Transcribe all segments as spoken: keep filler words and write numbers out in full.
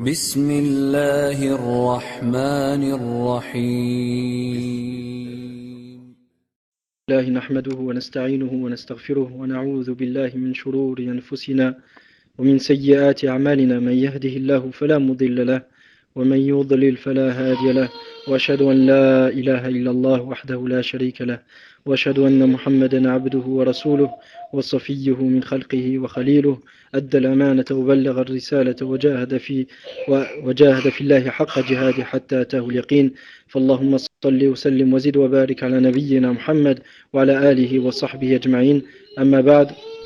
بسم الله الرحمن الرحيم الله نحمده ونستعينه ونستغفره ونعوذ بالله من شرور أنفسنا ومن سيئات أعمالنا من يهده الله فلا مضل له ومن يضلل فلا هادي له وأشهد أن لا إله إلا الله وحده لا شريك له وأشهد أن محمدا عبده ورسوله وصفيه من خلقه وخليله أدى الأمانة وبلغ الرسالة وجاهد في وجاهد في الله حق جهاده حتى أتاه اليقين فاللهم صل وسلم وزد وبارك على نبينا محمد وعلى آله وصحبه أجمعين أما بعد.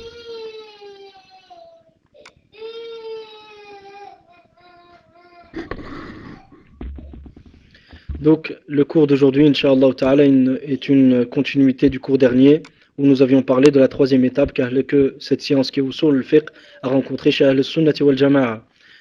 Donc, le cours d'aujourd'hui, Inch'Allah Ta'ala, est une continuité du cours dernier où nous avions parlé de la troisième étape car que cette science qui est Usul al-Fiqh a rencontré chez Ahl-Sunnati wal Jama'a.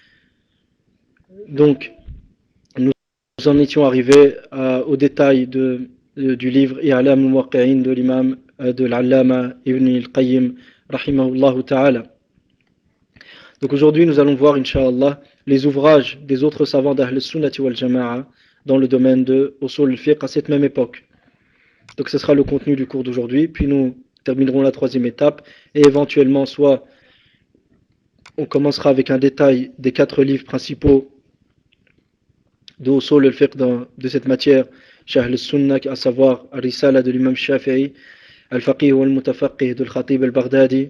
Donc, nous en étions arrivés à, au détail de, de, du livre I'lam al-Muwaqqi'in de l'imam de l'Allama Ibn al-Qayyim, rahimahullah Ta'ala. Donc aujourd'hui, nous allons voir, Inch'Allah, les ouvrages des autres savants d'Ahl-Sunnati wal Jama'a dans le domaine de Usul al-Fiqh à cette même époque. Donc ce sera le contenu du cours d'aujourd'hui, puis nous terminerons la troisième étape, et éventuellement soit on commencera avec un détail des quatre livres principaux de Usul al-Fiqh de cette matière, chez Ahl-Sunnah, à savoir Al-Risala de l'imam Shafi'i, Al-Faqih wal-Mutafaqih de Al-Khatib al-Baghdadi,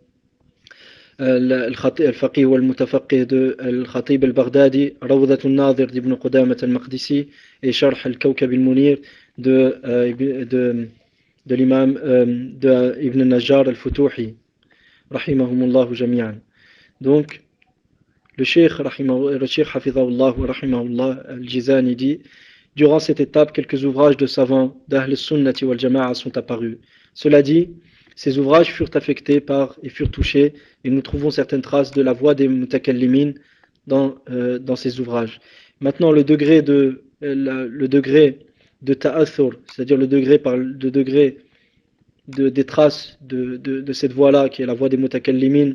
الفقيه والمتفقه de الخطيب البغدادي, روضة الناظر d'Ibn Qudamah al-Maqdisi et Sharh al-Kawkab al-Munir de, de, de l'imam de Ibn Najjar al-Futuhi, rahimahumullah jami'an. Donc, le cheikh, le cheikh hafidhahullah wa rahimahullah al-Jizani dit: durant cette étape, quelques ouvrages de savants d'Ahl al-Sunnati wal Jama'a sont apparus. Cela dit, ces ouvrages furent affectés par et furent touchés, et nous trouvons certaines traces de la voix des mutakallimin dans, euh, dans ces ouvrages. Maintenant, le degré de, euh, le degré de ta'athur, c'est-à-dire le degré, par, le degré de, des traces de, de, de cette voix-là, qui est la voix des mutakallimin,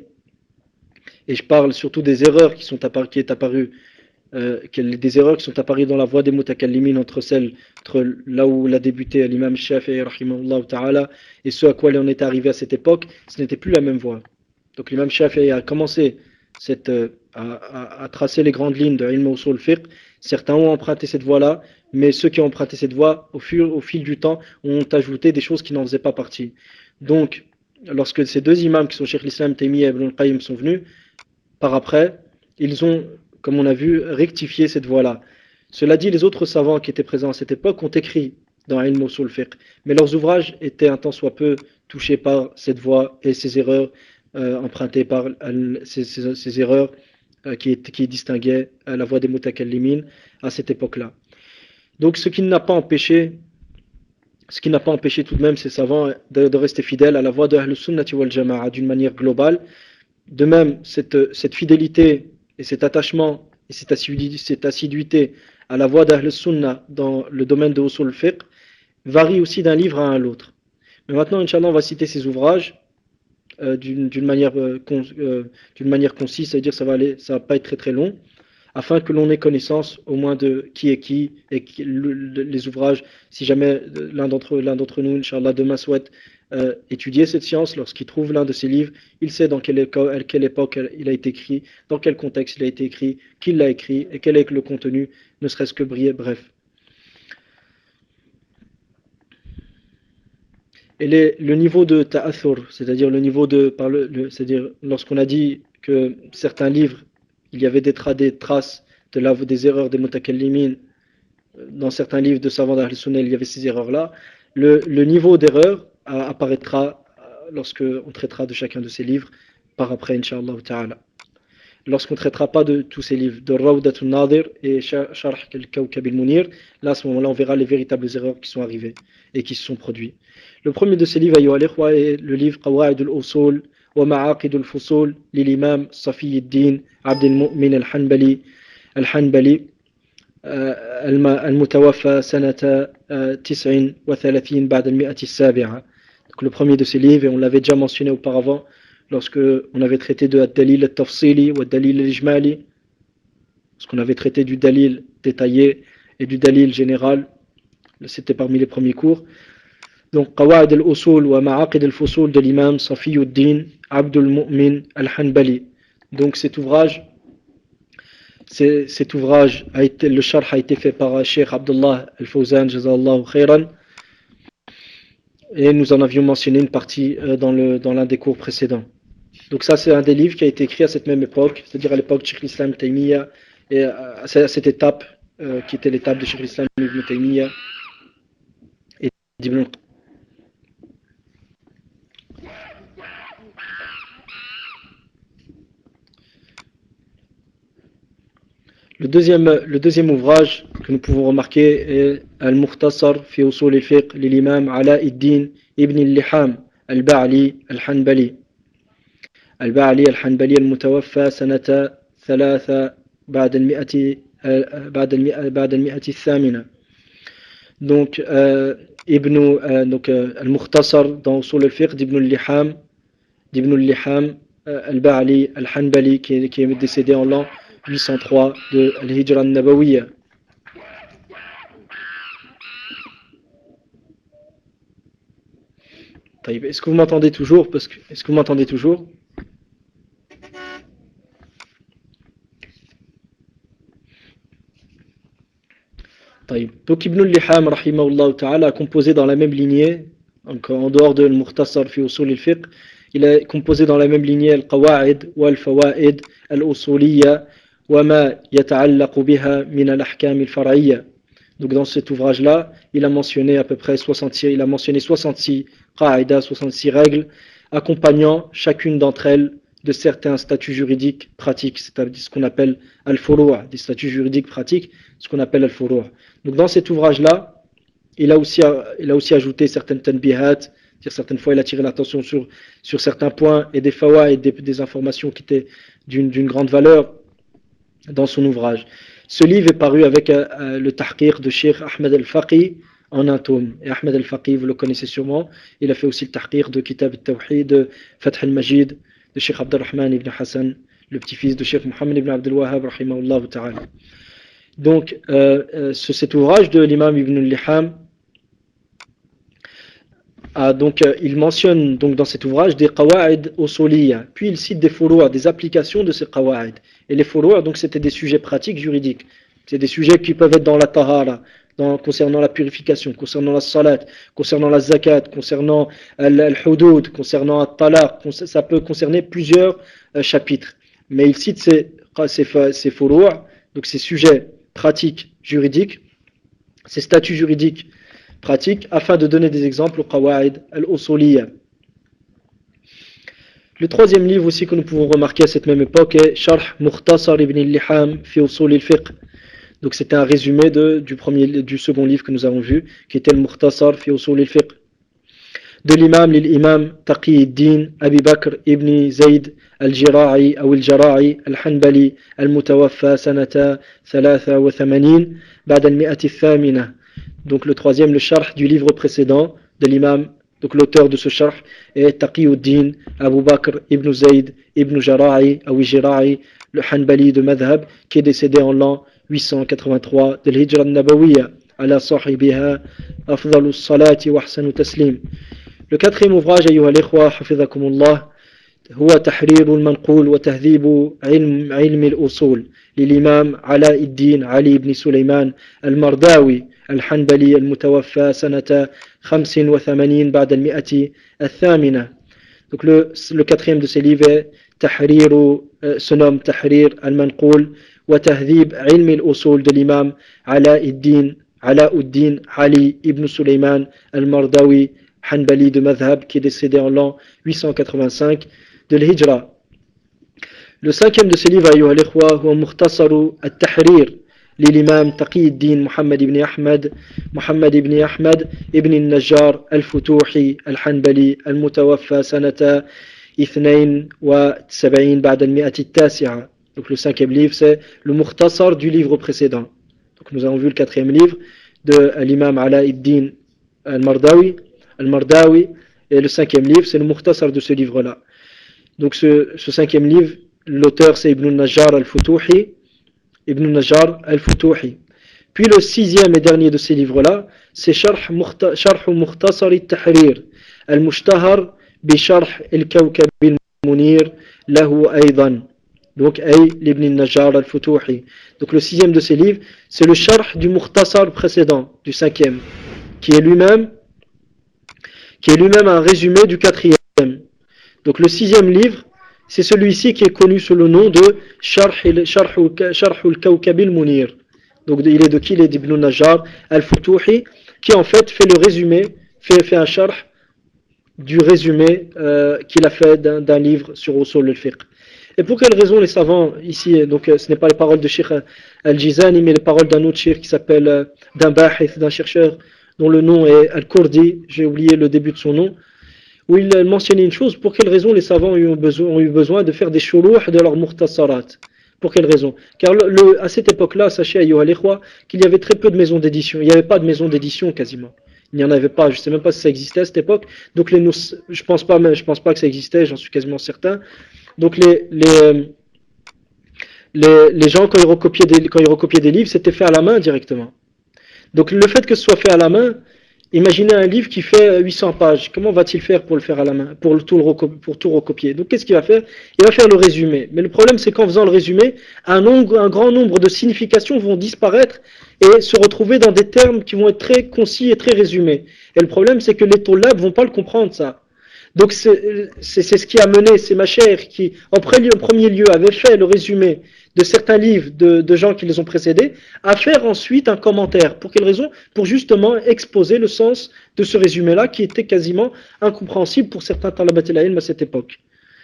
et je parle surtout des erreurs qui sont apparues, qui est apparues, Euh, des erreurs qui sont apparues dans la voie des mutakallimin entre celles, entre là où l'a débuté l'imam Shafi'i rahimahullah ta'ala et ce à quoi il en est arrivé à cette époque, ce n'était plus la même voie. Donc l'imam Shafi'i a commencé cette, euh, à, à, à tracer les grandes lignes de Ilm Usul Fiqh. Certains ont emprunté cette voie-là, mais ceux qui ont emprunté cette voie, au, fur, au fil du temps, ont ajouté des choses qui n'en faisaient pas partie. Donc, lorsque ces deux imams qui sont Cheikh l'Islam Taymiyyah et Ibn al-Qayyim sont venus, par après, ils ont, comme on a vu, rectifier cette voie-là. Cela dit, les autres savants qui étaient présents à cette époque ont écrit dans Ilm Usul Fiqh, mais leurs ouvrages étaient un tant soit peu touchés par cette voie et ces erreurs euh, empruntées par euh, ces, ces, ces erreurs euh, qui, qui distinguaient euh, la voie des mutakallimin à cette époque-là. Donc, ce qui n'a pas empêché, ce qui n'a pas empêché tout de même ces savants de, de rester fidèles à la voie de Ahl-Sunnati wal Jama'a d'une manière globale. De même, cette, cette fidélité et cet attachement et cette assiduité, cette assiduité à la voie d'Ahl Sunnah dans le domaine de Usul Fiqh varie aussi d'un livre à un autre. Mais maintenant, Inch'Allah, on va citer ces ouvrages euh, d'une, d'une, manière, euh, con, euh, d'une manière concise, c'est-à-dire ça va aller, ça va pas être très très long, afin que l'on ait connaissance au moins de qui est qui et qui, le, le, les ouvrages. Si jamais l'un d'entre, l'un d'entre nous, Inch'Allah, demain souhaite Euh, étudier cette science, lorsqu'il trouve l'un de ces livres, il sait dans quelle, éco- quelle époque il a été écrit, dans quel contexte il a été écrit, qui l'a écrit et quel est le contenu, ne serait-ce que briller, bref. Et les, le niveau de ta'athur, c'est-à-dire le niveau de, par le, le, c'est-à-dire lorsqu'on a dit que certains livres, il y avait des, tra- des traces de la, des erreurs des mutakallimin, dans certains livres de savants d'Ahl Sunnah, il y avait ces erreurs-là, le, le niveau d'erreur apparaîtra lorsque on traitera de chacun de ces livres par après, Inch'Allah ta'ala. Lorsqu'on ne traitera pas de tous ces livres, de Rawdat al-Nadir et Sharh al-Kawkab al-Munir, là à ce moment-là on verra les véritables erreurs qui sont arrivées et qui se sont produites. Le premier de ces livres, ayyuha al-ikhwa, est le livre Qawa'id al-Usul wa Ma'aqid al-Fusul de l'imam Safiyyuddin Abd al-Mu'min al-Hanbali al-Hanbali المتوفى سنة تسع وثلاثين بعد المئة السابعة. Donc le premier de ces livres, et on l'avait déjà mentionné auparavant lorsque on avait traité de Ad-Dalil al-Tafsili ou Ad-Dalil al-Ijmali, parce qu'on avait traité du dalil détaillé et du dalil général, c'était parmi les premiers cours. Donc Qawaid al-Usul wa Ma'aqid al-Fusul de l'imam Safiyuddin Abdul Mu'min al-Hanbali. Donc cet ouvrage, cet ouvrage a été, le sharh a été fait par Cheikh Abdullah al-Fawzan, Jazallahu khairan, et nous en avions mentionné une partie dans le dans l'un des cours précédents. Donc ça c'est un des livres qui a été écrit à cette même époque, c'est-à-dire à l'époque de Cheikh l'Islam Taymiyyah, et à cette étape euh, qui était l'étape de Cheikh l'Islam Ibn Taymiyyah et d'Ibn Le deuxième, le deuxième ouvrage que nous pouvons remarquer est Al-Mukhtasar fi Usul al-Fiqh de l'imam Alauddin ibn al-Liham al-Ba'li al-Hanbali. Al-Ba'li al-Hanbali al-Mutawaffa sanata thalatha بعد المئة بعد المئة بعد المئة الثامنة. Donc euh, Ibn euh, donc euh, Al-Mukhtasar dans Usul al-Fiqh d'Ibn al-Liham d'Ibn al-Liham euh, al-Ba'li al-Hanbali qui est, qui est décédé en l'an huit cent trois de Al-Hijra al-Nabawiyya. Est-ce que vous m'entendez toujours? Parce que, est-ce que vous m'entendez toujours? Donc Ibn al-Liham rahimahullah ta'ala a composé dans la même lignée, donc en dehors de Al-Mukhtasar fi Usul al-Fiqh, il a composé dans la même lignée Al-Qawa'id wa Al-Fawaid Al-Usuliyya wa ma yata'allaqu biha min al-ahkam al-far'iyya. Donc dans cet ouvrage-là, il a mentionné à peu près soixante-six, il a mentionné soixante-six qa'idas, soixante-six règles, accompagnant chacune d'entre elles de certains statuts juridiques pratiques, c'est-à-dire ce qu'on appelle al-furu', des statuts juridiques pratiques, ce qu'on appelle al-furu'. Donc dans cet ouvrage-là, il a aussi, il a aussi ajouté certaines tanbihat, c'est-à-dire certaines fois il a tiré l'attention sur, sur certains points et des fawaid, des, des informations qui étaient d'une, d'une grande valeur dans son ouvrage. Ce livre est paru avec euh, le tahqiq de Cheikh Ahmed al-Faqih en un tome. Et Ahmed al-Faqih, vous le connaissez sûrement, il a fait aussi le tahqiq de Kitab al-Tawhid, de Fath al-Majid, de Cheikh Abdurrahman ibn Hassan, le petit-fils de Cheikh Mohammed ibn Abdul Wahhab, rahimahullah ta'ala. Donc, euh, euh, cet ouvrage de l'imam Ibn al-Liham, ah, donc, euh, il mentionne donc, dans cet ouvrage des qawa'id usuliyya, puis il cite des furu', des applications de ces qawa'id. Et les furu', donc c'était des sujets pratiques juridiques. C'est des sujets qui peuvent être dans la tahara, dans, concernant la purification, concernant la salat, concernant la zakat, concernant al-hudud, concernant al-talaq. Ça peut concerner plusieurs euh, chapitres. Mais il cite ces, ces, ces furu', donc ces sujets pratiques juridiques, ces statuts juridiques pratiques, afin de donner des exemples aux qawa'id al-usuliyya. Le troisième livre aussi que nous pouvons remarquer à cette même époque est Sharh Mukhtasar ibn al-Liham fi Usul al-Fiqh. Donc c'était un résumé de, du, premier, du second livre que nous avons vu, qui était le Mukhtasar fi Usul al-Fiqh. De l'imam l'imam Taqiyuddin Abi Bakr ibn Zayd al-Jira'i ou al-Jara'i al-Hanbali al-Mutawaffa sanata thalatha wa thamanin ba'da al-mi'ati thamina. Donc le troisième, le sharh du livre précédent de l'imam, donc l'auteur de ce sharh est Taqiyuddin Abu Bakr ibn Zayd ibn Jara'i ou Jira'i, le Hanbali de Madhab, qui est décédé en l'an huit cent quatre-vingt-trois de l'Hijra al-Nabawiyya, ala sahibiha afdalus salati wa ahsanu taslim. Le quatrième ouvrage, ayyuha al-ikhwa, hafizakumullah, هو تحرير المنقول وتهذيب علم علم الأصول للإمام علاء الدين علي بن سليمان المرداوي الحنبلي المتوفى سنة خمس وثمانين بعد المئة الثامنة. Donc le, le quatrième de ces livres est تحرير, euh, se nomme تحرير المنقول وتهذيب علم الأصول de l'imam علاء الدين علاء الدين علي بن سليمان المرداوي Hanbali de Madhab, qui est décédé en l'an huit cent quatre-vingt-cinq de l'Hijra. Le cinquième de ces livres, ayyuha al-ikhwa, huwa Mukhtasaru al-Tahrir للإمام تقي الدين محمد بن أحمد محمد بن أحمد ابن النجار الفتوحي الحنبلي المتوفى سنة اثنين وسبعين بعد المئة التاسعة. Donc le cinquième livre, c'est le Mukhtasar du livre précédent. Donc nous avons vu le quatrième livre de l'imam Alauddin al-Mardawi Al-Mardawi, et le cinquième livre, c'est le Mukhtasar de ce livre-là. Donc ce, ce cinquième livre, l'auteur c'est Ibn al-Najjar al-Futuhi, Ibn Najjar al-Futuhi. Puis le sixième et dernier de ces livres-là, c'est Sharh Mukhtasar al-Tahrir, al-Mushtahar bi Sharh al-Kawkab al-Munir lahu aydan. Donc, Ay l'Ibn Najjar al-Futuhi. Donc, le sixième de ces livres, c'est le Sharh du Mukhtasar précédent, du cinquième, qui est lui-même, qui est lui-même un résumé du quatrième. Donc, le sixième livre, c'est celui-ci qui est connu sous le nom de Sharh al-Kawkab al-Munir. Donc, il est de qui? Il est d'Ibn Najjar al-Futuhi, qui en fait fait le résumé, fait, fait un Sharh du résumé euh, qu'il a fait d'un, d'un livre sur Usul al-Fiqh. Et pour quelle raison les savants ici, donc ce n'est pas les paroles de Sheikh Al-Jizani, mais les paroles d'un autre Sheikh qui s'appelle, euh, d'un bahith, d'un chercheur dont le nom est Al-Kurdi, j'ai oublié le début de son nom, où il mentionnait une chose: pour quelle raison les savants ont eu besoin, ont eu besoin de faire des shuruh de leurs mukhtasarat. Pour quelle raison? Car le, le, à cette époque-là, sachez, ayyuha al-ikhwa, qu'il y avait très peu de maisons d'édition. Il n'y avait pas de maison d'édition quasiment. Il n'y en avait pas. Je ne sais même pas si ça existait à cette époque. Donc les, je pense pas, je pense pas que ça existait. J'en suis quasiment certain. Donc les, les, les, les gens, quand ils recopiaient des, quand ils recopiaient des livres, c'était fait à la main directement. Donc le fait que ce soit fait à la main, imaginez un livre qui fait huit cents pages. Comment va-t-il faire pour le faire à la main, pour, le tout, le pour tout recopier? Donc qu'est-ce qu'il va faire? Il va faire le résumé. Mais le problème, c'est qu'en faisant le résumé, un, nombre, un grand nombre de significations vont disparaître et se retrouver dans des termes qui vont être très concis et très résumés. Et le problème, c'est que les tollabs ne vont pas le comprendre, ça. Donc c'est, c'est, c'est ce qui a mené ces machères qui, en premier lieu, avaient fait le résumé de certains livres de, de gens qui les ont précédés, à faire ensuite un commentaire. Pour quelle raison? Pour justement exposer le sens de ce résumé-là qui était quasiment incompréhensible pour certains talabat al-ilm à cette époque.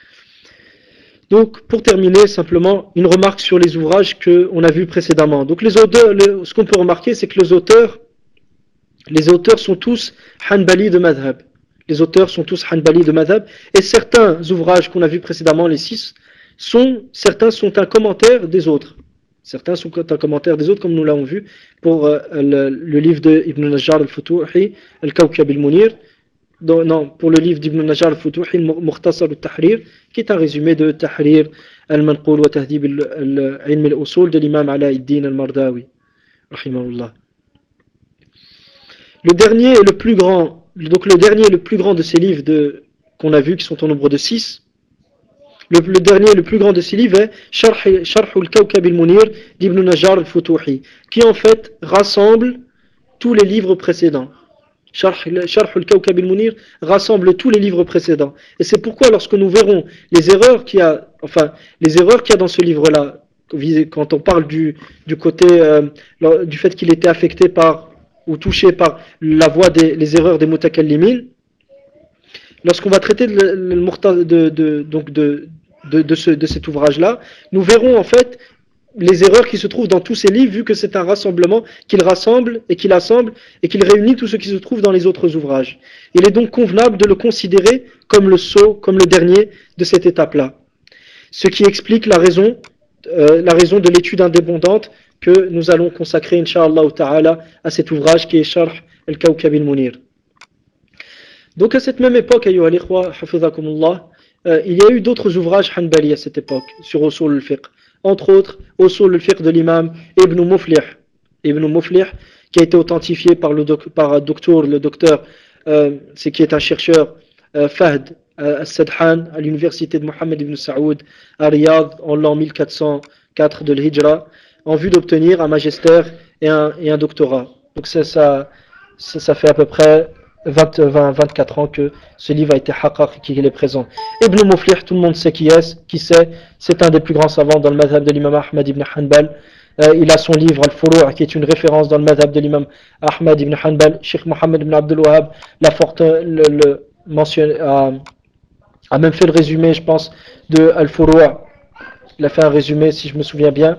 Donc, pour terminer, simplement, une remarque sur les ouvrages qu'on a vus précédemment. Donc, les auteurs, les, ce qu'on peut remarquer, c'est que les auteurs, les auteurs sont tous Hanbali de Madhab. Les auteurs sont tous Hanbali de Madhab. Et certains ouvrages qu'on a vus précédemment, les six, sont, certains sont un commentaire des autres. Certains sont un commentaire des autres, comme nous l'avons vu, pour euh, le, le livre de Ibn Najjar al-Futuhi, Al-Kawkab al-Munir. Non, pour le livre d'Ibn Najjar al-Futuhi, Mukhtasar al-Tahrir, qui est un résumé de Tahrir al-Manqul wa Tahdib al-Ilm al-Usul de l'imam Alauddin al-Mardawi, rahimahullah. Le dernier et le plus grand, donc le dernier et le plus grand de ces livres de, qu'on a vu, qui sont au nombre de six, le, le dernier et le plus grand de ces livres est Sharh, Sharh al-Kawkab al-Munir d'Ibn Najjar al-Futuhi, qui en fait rassemble tous les livres précédents. Sharh al-Kawkab al-Munir rassemble tous les livres précédents. Et c'est pourquoi lorsque nous verrons les erreurs qu'il y a, enfin, les erreurs qu'il y a dans ce livre-là, quand on parle du, du côté, euh, du fait qu'il était affecté par, ou touché par la voix des les erreurs des mutakallimin, lorsqu'on va traiter de, de, de, de, donc de, de, de, ce, de cet ouvrage-là, nous verrons en fait les erreurs qui se trouvent dans tous ces livres, vu que c'est un rassemblement qu'il rassemble et qu'il assemble et qu'il réunit tout ce qui se trouve dans les autres ouvrages. Il est donc convenable de le considérer comme le sceau, comme le dernier de cette étape-là. Ce qui explique la raison, euh, la raison de l'étude indépendante que nous allons consacrer, Inch'Allah ta'ala, à cet ouvrage qui est Sharh al-Kawkab al-Munir. Donc à cette même époque, ayyuha al-ikhwa, hafizakumullah, euh, il y a eu d'autres ouvrages Hanbali à cette époque, sur Usul al-Fiqh. Entre autres, Usul al-Fiqh de l'imam Ibn Muflih, Ibn Muflih, qui a été authentifié par le doc, par docteur, le docteur, euh, c'est qui est un chercheur, euh, Fahd euh, al-Sadhan, à l'université de Mohammed ibn Saoud, à Riyad, en l'an mille quatre cent quatre de l'Hijra, en vue d'obtenir un magistère et un, et un doctorat. Donc ça, ça, ça, ça fait à peu près vingt, vingt, vingt-quatre ans que ce livre a été haqqaq, qu'il est présent. Ibn Muflih, tout le monde sait qui est, qui c'est, c'est un des plus grands savants dans le madhab de l'imam Ahmad ibn Hanbal. Euh, il a son livre Al-Furu' qui est une référence dans le madhab de l'imam Ahmad ibn Hanbal. Sheikh Mohammed ibn Abdul Wahhab l'a forte, le, le mentionné, a, a même fait le résumé, je pense, de Al-Furu'. Il a fait un résumé, si je me souviens bien.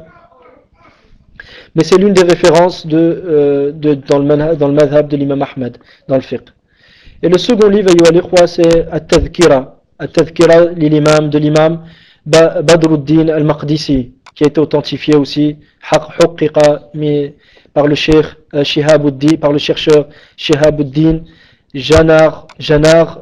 Mais c'est l'une des références de, euh, de, dans, le manhab, dans le madhab de l'imam Ahmad, dans le fiqh. Et le second livre, c'est At-Tadhkira, At-Tadhkira, l'imam de l'imam Badruddin al-Maqdisi, qui a été authentifié aussi, par le cheikh Shihabuddin, par le chercheur Shihabuddin Janar, Janar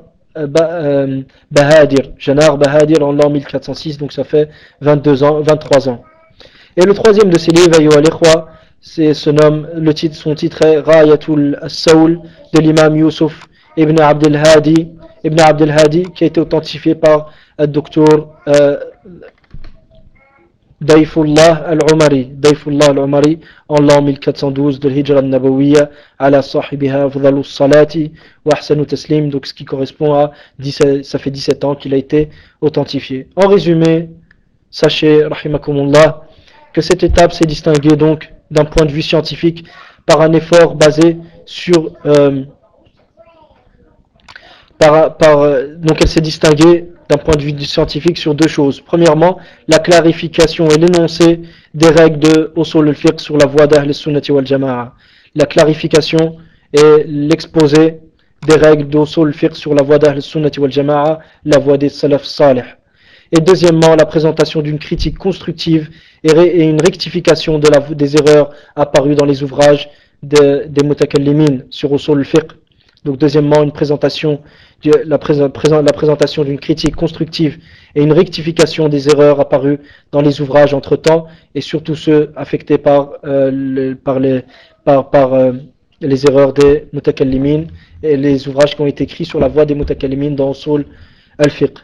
Bahadir, Janar Bahadir en l'an mille quatre cent six, donc ça fait vingt-deux ans, vingt-trois ans. Et le troisième de ces livres, Ayyuha al-Ikhwa, c'est se nomme, le titre, son titre est Rayatul As-Sawl de l'imam Yusuf ibn Abdel Hadi, ibn Abdel Hadi, qui a été authentifié par le docteur euh, Dayfullah al-Umari, Dayfullah al-Umari, en l'an mille quatre cent douze de l'Hijra al-Nabawiyya, ala sahibiha afdalus salati wa ahsanu taslim, donc ce qui correspond à dix-sept, ça fait dix-sept ans qu'il a été authentifié. En résumé, sachez, rahimakumullah, que cette étape s'est distinguée donc d'un point de vue scientifique par un effort basé sur euh, par, par, donc elle s'est distinguée d'un point de vue scientifique sur deux choses. Premièrement, la clarification et l'énoncé des règles de Usul al-Fiqh sur la voie d'Ahl al-Sunnati wal Jama'a. La clarification et l'exposé des règles d'Usul al-Fiqh sur la voie d'Ahl al-Sunnati wal Jama'a, la voie des Salaf Salih. Et deuxièmement, la présentation d'une critique constructive et une rectification de la, des erreurs apparues dans les ouvrages de, des Mutakallimin sur Usul al-Fiqh. Donc deuxièmement, une présentation, la, pré la présentation d'une critique constructive et une rectification des erreurs apparues dans les ouvrages entre-temps, et surtout ceux affectés par, euh, le, par, les, par, par euh, les erreurs des Mutakallimin et les ouvrages qui ont été écrits sur la voie des Mutakallimin dans Usul al-Fiqh.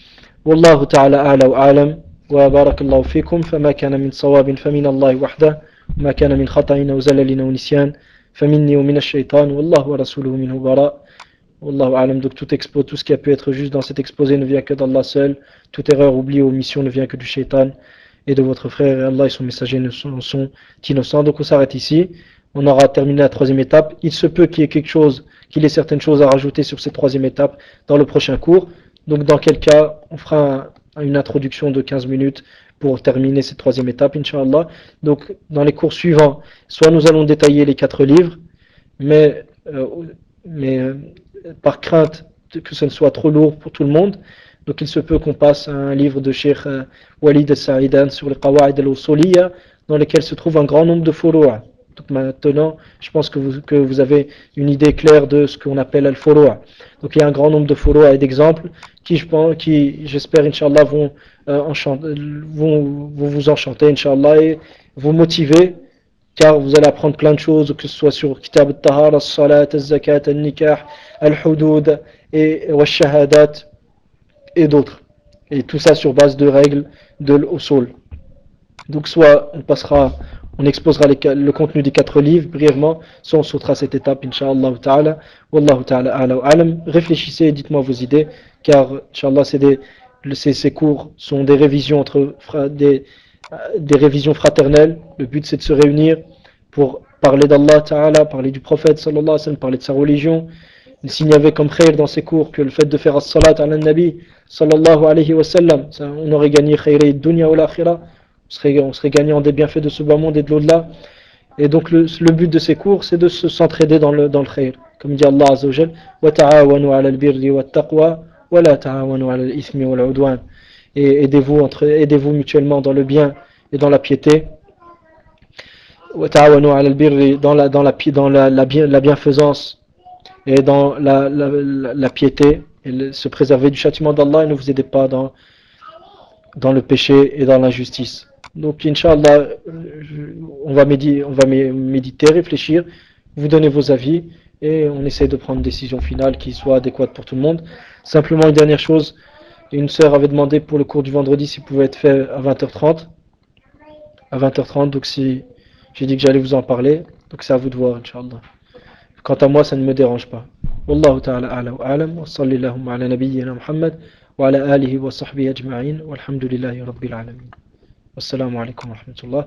والله تعالى أعلى وأعلم وبارك الله فيكم فما كان من صواب فمن الله وحده وما كان من خطأ أو زلل أو نسيان فمني ومن الشيطان والله ورسوله منه براء والله أعلم. Donc tout expo, tout ce qui a pu être juste dans cet exposé ne vient que d'Allah seul, toute erreur, oubli ou omission ne vient que du shaitan et de votre frère, et Allah et son messager ne sont, sont innocents. Donc on s'arrête ici, on aura terminé la troisième étape. Il se peut qu'il y ait quelque chose, qu'il y ait certaines choses à rajouter sur cette troisième étape dans le prochain cours. Donc dans quel cas, on fera un, une introduction de quinze minutes pour terminer cette troisième étape, Inch'Allah. Donc dans les cours suivants, soit nous allons détailler les quatre livres, mais, euh, mais euh, par crainte que ce ne soit trop lourd pour tout le monde, donc il se peut qu'on passe à un livre de Cheikh euh, Walid al-Sa'idan sur les Qawa'id al-Usuliyya, dans lesquels se trouve un grand nombre de furu'a. Donc maintenant, je pense que vous, que vous avez une idée claire de ce qu'on appelle al-furu'a. Donc il y a un grand nombre de furu'a et d'exemples qui, je pense, qui, j'espère, Inch'Allah, vont, euh, enchanter, vont, vont vous enchanter, Inch'Allah, et vous motiver, car vous allez apprendre plein de choses, que ce soit sur Kitab al-Tahar, al-Salat, al-Zakat, al-Nikah, al-Hudud, et al-Shahadat, et d'autres. Et tout ça sur base de règles de l'usul. Donc soit on passera, on exposera les, le contenu des quatre livres brièvement, soit on sautera cette étape, Inch'Allah ta'ala. Wallahu ta'ala a'la wa a'lam. Réfléchissez et dites-moi vos idées, car Inch'Allah c'est des, ces, ces cours sont des révisions entre des, des révisions fraternelles. Le but c'est de se réunir pour parler d'Allah ta'ala, parler du prophète sallallahu alayhi wa sallam, parler de sa religion. S'il n'y avait comme khayr dans ces cours que le fait de faire as-salat ala nabi sallallahu alayhi wa sallam, ça, on aurait gagné khayri dunya ou l'akhira, on serait, on serait gagnant des bienfaits de ce bas monde et de l'au-delà. Et donc le, le but de ces cours, c'est de se s'entraider dans le, dans le khayr. Comme dit Allah azza wa jal, wa ta'awanu ala al-birri wa taqwa wa la ta'awanu ala al-ithmi wa al-udwan. Et aidez-vous entre, aidez-vous mutuellement dans le bien et dans la piété. Wa ta'awanu ala al-birri, dans la, dans la, dans la, la, bien, la bienfaisance et dans la, la, la, la piété, et le, se préserver du châtiment d'Allah, et ne vous aidez pas dans, dans le péché et dans l'injustice. Donc, Inch'Allah, on va méditer, on va méditer, réfléchir, vous donner vos avis, et on essaie de prendre une décision finale qui soit adéquate pour tout le monde. Simplement, une dernière chose, une sœur avait demandé pour le cours du vendredi s'il pouvait être fait à vingt heures trente. À vingt heures trente, donc si j'ai dit que j'allais vous en parler, donc c'est à vous de voir, Inch'Allah. Quant à moi, ça ne me dérange pas. Wallahu ta'ala a'la wa a'lam, wa sallallahu ala nabiyyina Muhammad, wa ala alihi wa sahbihi ajma'in, walhamdulillahi rabbil alamin. Wassalamu alaikum wa rahmatullah.